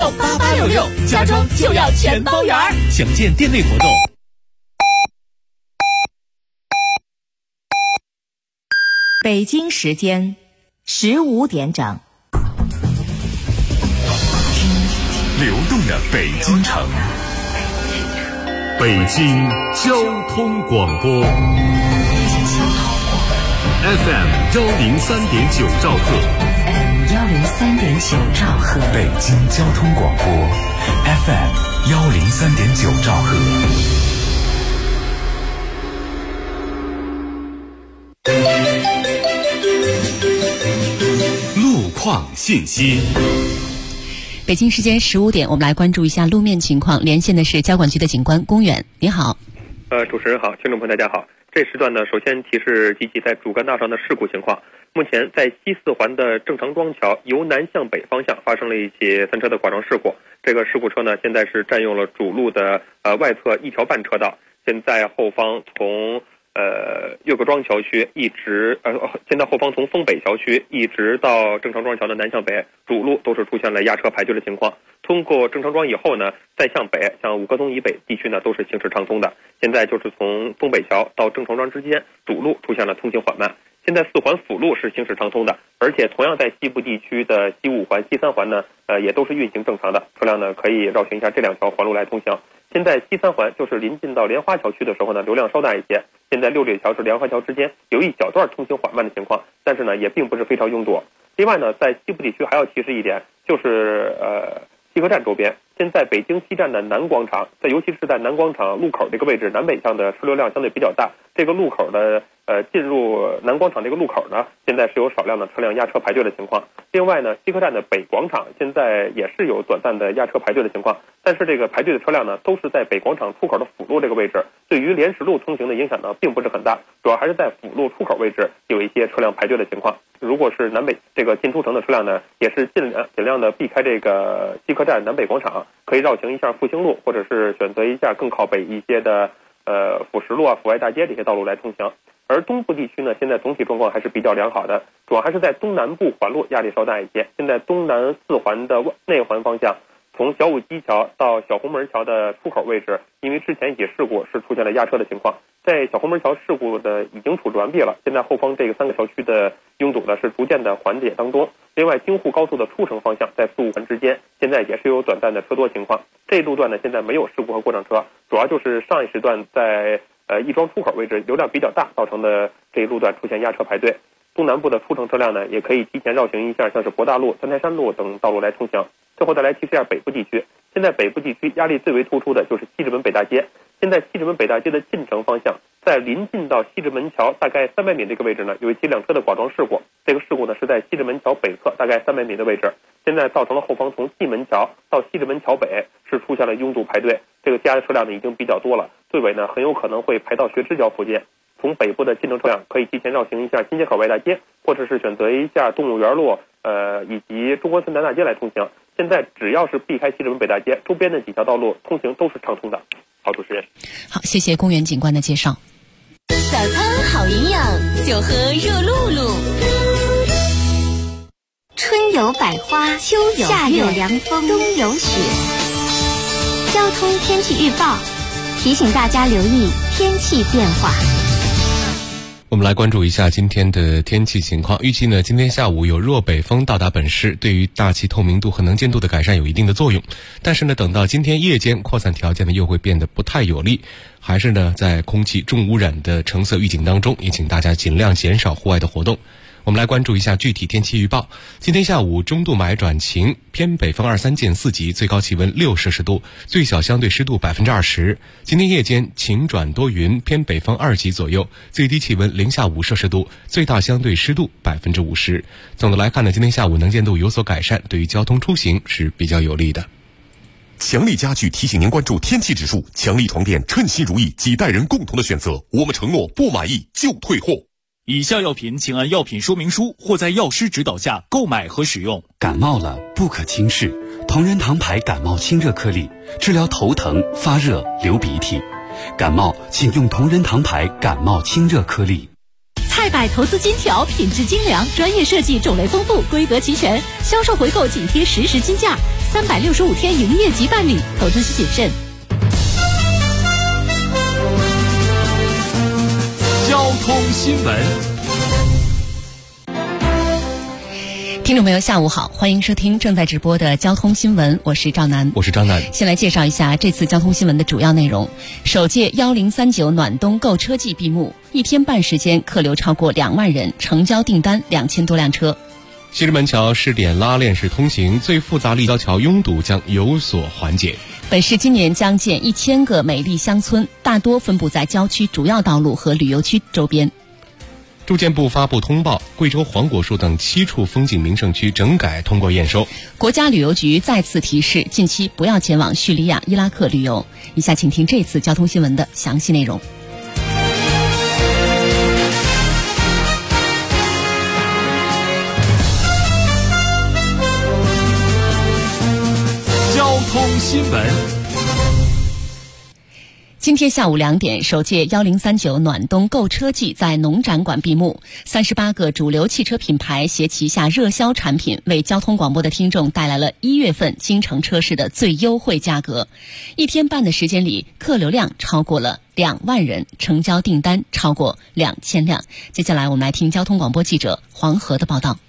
8866，家装就要全包圆。 详见店内活动。 北京时间15点整。 流动的北京城，北京交通广播 FM 103.9兆赫 103.9兆赫， 北京交通广播 FM 103.9兆赫。路况信息。 北京时间15点，我们来关注一下路面情况。连线的是交管局的警官龚远，你好。 主持人好，听众朋友大家好。这时段呢，首先提示集齐在主干道上的事故情况。目前在西四环的正常庄桥由南向北方向发生了一起三车的剐撞事故。这个事故车呢，现在是占用了主路的外侧1条半车道。现在后方从岳各庄桥区一直现在后方从丰北桥区一直到正常庄桥的南向北主路都是出现了压车排队的情况。通过正常庄以后呢，再向北，像五棵松以北地区呢都是行驶畅通的。现在就是从丰北桥到正常庄之间主路出现了通行缓慢。现在4环辅路是行驶畅通的，而且同样在西部地区的西5环、西3环呢，也都是运行正常的，车辆呢可以绕行一下这2条环路来通行。现在西3环就是临近到莲花桥区的时候呢，流量稍大一些。现在6里桥至莲花桥之间有一小段通行缓慢的情况，但是呢也并不是非常拥堵。另外呢，在西部地区还要提示一点，就是西客站周边，现在北京西站的南广场，尤其是在南广场路口这个位置，南北向的车流量相对比较大。这个路口的进入南广场这个路口呢，现在是有少量的车辆压车排队的情况。另外呢，西客站的北广场现在也是有短暂的压车排队的情况，但是这个排队的车辆呢，都是在北广场出口的辅路这个位置，对于莲石路通行的影响呢，并不是很大，主要还是在辅路出口位置有一些车辆排队的情况。如果是南北这个进出城的车辆呢，也是尽量的避开这个西客站南北广场，可以绕行一下复兴路，或者是选择一下更靠北一些的辅石路啊、阜外大街这些道路来通行。而东部地区呢，现在总体状况还是比较良好的，主要还是在东南部环路压力稍大一些。现在东南4环的内环方向，从小武基桥到小红门桥的出口位置，因为之前一起事故是出现了压车的情况，在小红门桥事故的已经处置完毕了，现在后方这个3个桥区的拥堵呢是逐渐的缓解当中。另外，京沪高速的出城方向在4、5环之间，现在也是有短暂的车多情况。这一路段呢，现在没有事故和过障车，主要就是上一时段在亦庄出口位置流量比较大造成的这一路段出现压车排队。东南部的出城车辆呢，也可以提前绕行一下，像是博大路、三台山路等道路来通行。最后再来提示一下北部地区，现在北部地区压力最为突出的就是西直门北大街。现在西直门北大街的进城方向，在临近到西直门桥大概300米这个位置呢，有一起2车的剐撞事故。这个事故呢是在西直门桥北侧大概300米的位置，现在造成了后方从蓟门桥到西直门桥北是出现了拥堵排队，这个加的车辆呢已经比较多了，队尾呢很有可能会排到学知角附近。从北部的进城车辆可以提前绕行一下新街口外大街，或者是选择一下动物园路以及中关村南大街来通行。现在只要是避开西直门北大街周边的几条道路通行都是畅通的。好，主持人。 好，谢谢公园警官的介绍。 早餐好营养，就喝热露露。 春有百花，秋有夏有凉风，冬有雪。交通天气预报提醒大家留意天气变化。 我们来关注一下今天的天气情况。预计呢，今天下午有弱北风到达本市，对于大气透明度和能见度的改善有一定的作用。但是呢，等到今天夜间，扩散条件呢又会变得不太有利，还是呢在空气重污染的橙色预警当中，也请大家尽量减少户外的活动。我们来关注一下具体天气预报。今天下午中度霾转晴，偏北风2、3见4级，最高气温6摄氏度，最小相对湿度20%。今天夜间晴转多云，偏北风2级左右，最低气温零下5摄氏度，最大相对湿度50%。总的来看呢，今天下午能见度有所改善，对于交通出行是比较有利的。 强力家具提醒您关注天气指数，强力床垫称心如意，几代人共同的选择，我们承诺不满意就退货。 以下药品请按药品说明书或在药师指导下购买和使用。 感冒了不可轻视，同仁堂牌感冒清热颗粒，治疗头疼、发热、流鼻涕。感冒请用同仁堂牌感冒清热颗粒。 菜百投资金条，品质精良，专业设计，种类丰富，规格齐全，销售回购紧贴实时金价。 365天营业即办理，投资需谨慎。 交通新闻。 听众朋友下午好，欢迎收听正在直播的交通新闻，我是赵楠。 我是张楠。 先来介绍一下这次交通新闻的主要内容。首届1039暖冬购车季闭幕，1天半时间客流超过2万人，成交订单2000多辆车。 西直门桥试点拉链式通行，最复杂立交桥拥堵将有所缓解。 本市今年将建1000个美丽乡村，大多分布在郊区主要道路和旅游区周边。 住建部发布通报，贵州黄果树等7处风景名胜区整改通过验收。 国家旅游局再次提示，近期不要前往叙利亚、伊拉克旅游。以下请听这次交通新闻的详细内容。 交通新闻。 今天下午2点，首届1039暖冬购车季在农展馆闭幕。38个主流汽车品牌携旗下热销产品，为交通广播的听众带来了1月份京城车市的最优惠价格。1天半的时间里，客流量超过了2万人，成交订单超过2000辆。接下来我们来听交通广播记者黄河的报道。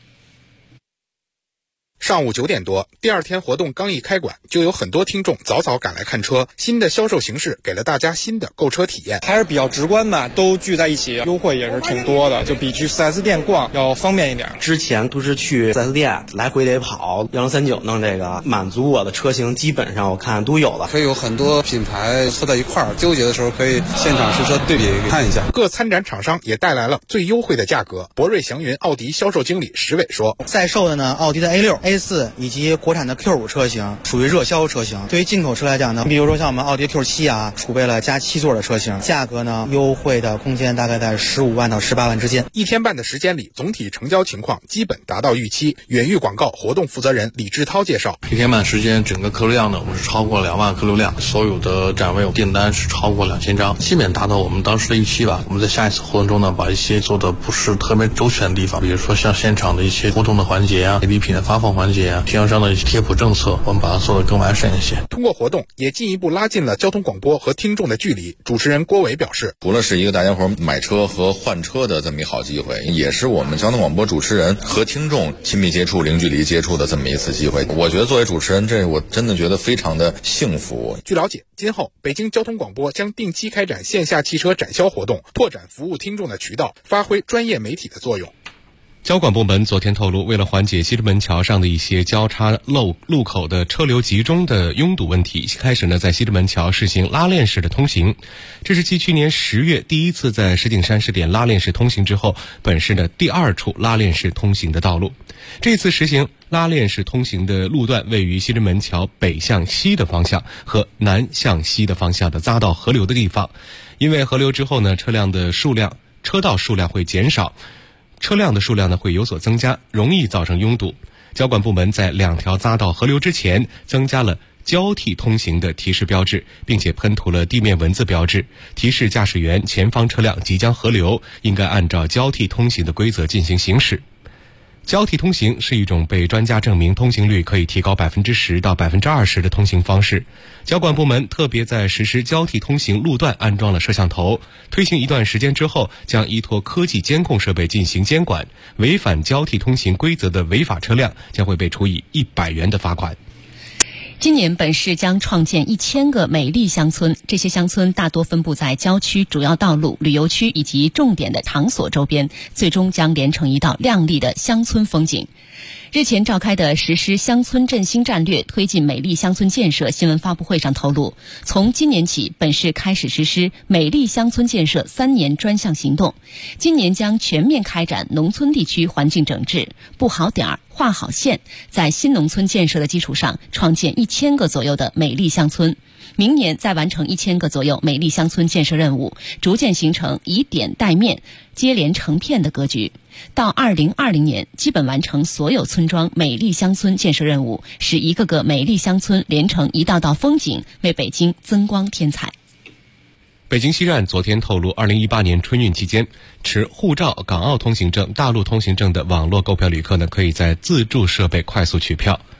上午9点多，第2天活动刚一开馆，就有很多听众早早赶来看车。新的销售形式给了大家新的购车体验， 还是比较直观的，都聚在一起，优惠也是挺多的，就比去 4S 店逛要方便一点。 之前都是去 4S 店来回得跑，1039弄这个满足我的车型，基本上我看都有了。 可以有很多品牌凑在一块儿，纠结的时候可以现场实车对比看一下。 各参展厂商也带来了最优惠的价格。博瑞祥云奥迪销售经理石伟说， 在售的呢，奥迪的 A6、A4 以及国产的 Q5 车型属于热销车型。对于进口车来讲呢，比如说像我们奥迪 Q7 啊，储备了加7座的车型，价格呢优惠的空间大概在15万到18万之间。 1天半的时间里，总体成交情况基本达到预期。远域广告活动负责人李志涛介绍 ，1天半时间整个客流量呢，我们是超过2万客流量，所有的展位订单是超过2000张，基本达到我们当时的预期吧。我们在下一次活动中呢，把一些做的不是特别周全的地方，比如说像现场的一些互动的环节啊、礼品的发放环节啊、经销商的一些贴谱政策，我们把它做得更完善一些。 通过活动也进一步拉近了交通广播和听众的距离。主持人郭伟表示， 除了是一个大家伙买车和换车的这么一好机会，也是我们交通广播主持人和听众亲密接触、零距离接触的这么一次机会。我觉得作为主持人，这我真的觉得非常的幸福。 据了解，今后北京交通广播将定期开展线下汽车展销活动，拓展服务听众的渠道，发挥专业媒体的作用。 交管部门昨天透露，为了缓解西直门桥上的一些交叉路口的车流集中的拥堵问题，开始在西直门桥实行拉链式的通行。这是继去年10月第一次在石景山试点拉链式通行之后，本市的第2处拉链式通行的道路。这次实行拉链式通行的路段位于西直门桥北向西的方向和南向西的方向的匝道合流的地方。因为合流之后呢，车道数量会减少，车辆的数量会有所增加，容易造成拥堵。交管部门在2条匝道合流之前增加了交替通行的提示标志，并且喷涂了地面文字标志，提示驾驶员前方车辆即将合流，应该按照交替通行的规则进行行驶。交替通行是一种被专家证明通行率可以提高10%到20%的通行方式。交管部门特别在实施交替通行路段安装了摄像头，推行一段时间之后，将依托科技监控设备进行监管，违反交替通行规则的违法车辆将会被处以100元的罚款。 今年本市将创建1000个美丽乡村，这些乡村大多分布在郊区主要道路、旅游区以及重点的场所周边，最终将连成一道亮丽的乡村风景。日前召开的实施乡村振兴战略、推进美丽乡村建设新闻发布会上透露，从今年起，本市开始实施美丽乡村建设3年专项行动。今年将全面开展农村地区环境整治，布好点儿、划好线，在新农村建设的基础上，创建1000个左右的美丽乡村。明年再完成1000个左右美丽乡村建设任务，逐渐形成以点带面、接连成片的格局。到2020年，基本完成所有村庄美丽乡村建设任务，使一个个美丽乡村连成一道道风景，为北京增光添彩。 北京西站昨天透露，2018年春运期间，持护照、港澳通行证、大陆通行证的网络购票旅客可以在自助设备快速取票。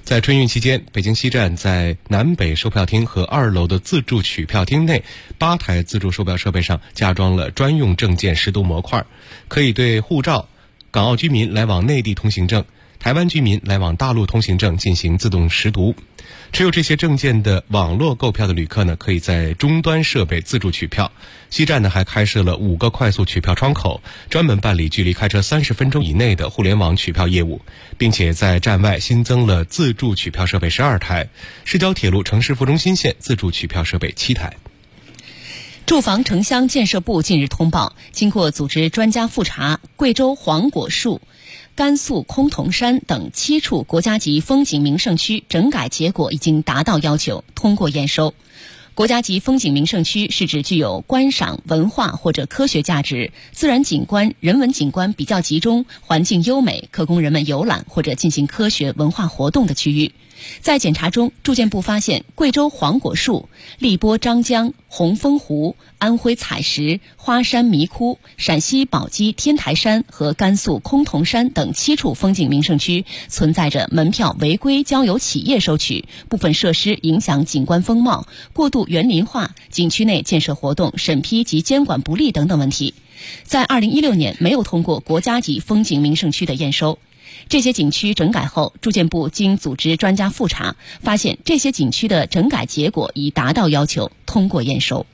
在春运期间，北京西站在南北售票厅和2楼的自助取票厅内8台自助售票设备上加装了专用证件识读模块，可以对护照、港澳居民来往内地通行证、台湾居民来往大陆通行证进行自动识读。持有这些证件的网络购票的旅客呢，可以在终端设备自助取票。西站呢还开设了5个快速取票窗口，专门办理距离开车30分钟以内的互联网取票业务，并且在站外新增了自助取票设备12台，市郊铁路城市副中心线自助取票设备7台。 住房城乡建设部近日通报，经过组织专家复查，贵州黄果树、甘肃崆峒山等7处国家级风景名胜区整改结果已经达到要求，通过验收。国家级风景名胜区是指具有观赏、文化或者科学价值、自然景观、人文景观比较集中、环境优美，可供人们游览或者进行科学文化活动的区域。在检查中，住建部发现贵州黄果树、荔波张江、红枫湖、安徽采石、花山迷窟、陕西宝鸡天台山和甘肃崆峒山等7处风景名胜区存在着门票违规交由企业收取、部分设施影响景观风貌、过度园林化、景区内建设活动审批及监管不力等等问题，在2016年没有通过国家级风景名胜区的验收。这些景区整改后，住建部经组织专家复查，发现这些景区的整改结果已达到要求，通过验收。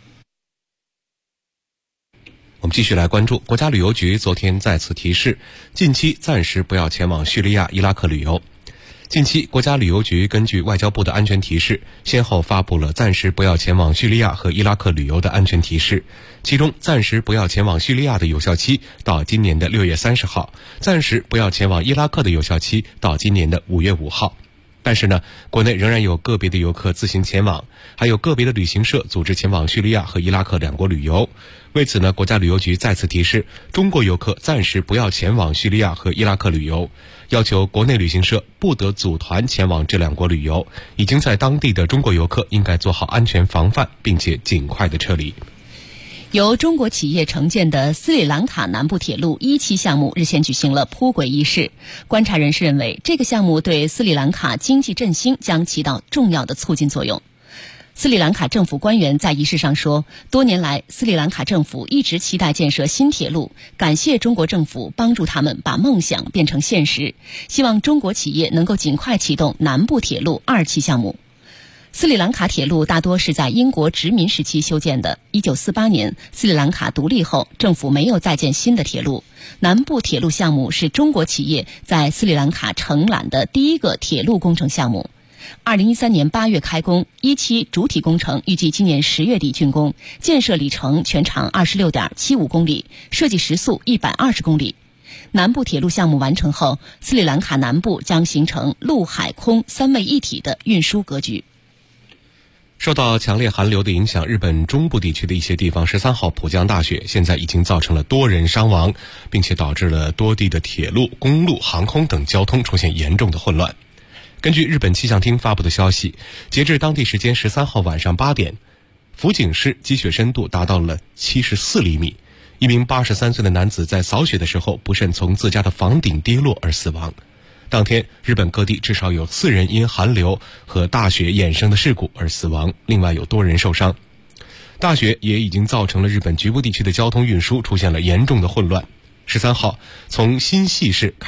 我们继续来关注，国家旅游局昨天再次提示，近期暂时不要前往叙利亚、伊拉克旅游。近期，国家旅游局根据外交部的安全提示，先后发布了暂时不要前往叙利亚和伊拉克旅游的安全提示。其中，暂时不要前往叙利亚的有效期到今年的6月30号，暂时不要前往伊拉克的有效期到今年的5月5号。但是呢，国内仍然有个别的游客自行前往，还有个别的旅行社组织前往叙利亚和伊拉克2国旅游。为此呢，国家旅游局再次提示，中国游客暂时不要前往叙利亚和伊拉克旅游，要求国内旅行社不得组团前往这2国旅游，已经在当地的中国游客应该做好安全防范，并且尽快的撤离。 由中国企业承建的斯里兰卡南部铁路1期项目日前举行了铺轨仪式。观察人士认为，这个项目对斯里兰卡经济振兴将起到重要的促进作用。斯里兰卡政府官员在仪式上说，多年来斯里兰卡政府一直期待建设新铁路，感谢中国政府帮助他们把梦想变成现实，希望中国企业能够尽快启动南部铁路2期项目。斯里兰卡铁路大多是在英国殖民时期修建的。1948年斯里兰卡独立后，政府没有再建新的铁路。南部铁路项目是中国企业在斯里兰卡承揽的第一个铁路工程项目。2013年8月开工，1期主体工程预计今年10月底竣工，建设里程全长26.75公里，设计时速120公里。南部铁路项目完成后，斯里兰卡南部将形成陆海空3位一体的运输格局。 受到强烈寒流的影响，日本中部地区的一些地方13号普降大雪，现在已经造成了多人伤亡，并且导致了多地的铁路、公路、航空等交通出现严重的混乱。根据日本气象厅发布的消息，截至当地时间13号晚上8点，福井市积雪深度达到了74厘米。一名83岁的男子在扫雪的时候不慎从自家的房顶跌落而死亡。当天，日本各地至少有4人因寒流和大雪衍生的事故而死亡，另外有多人受伤。大雪也已经造成了日本局部地区的交通运输出现了严重的混乱。13号，从新系市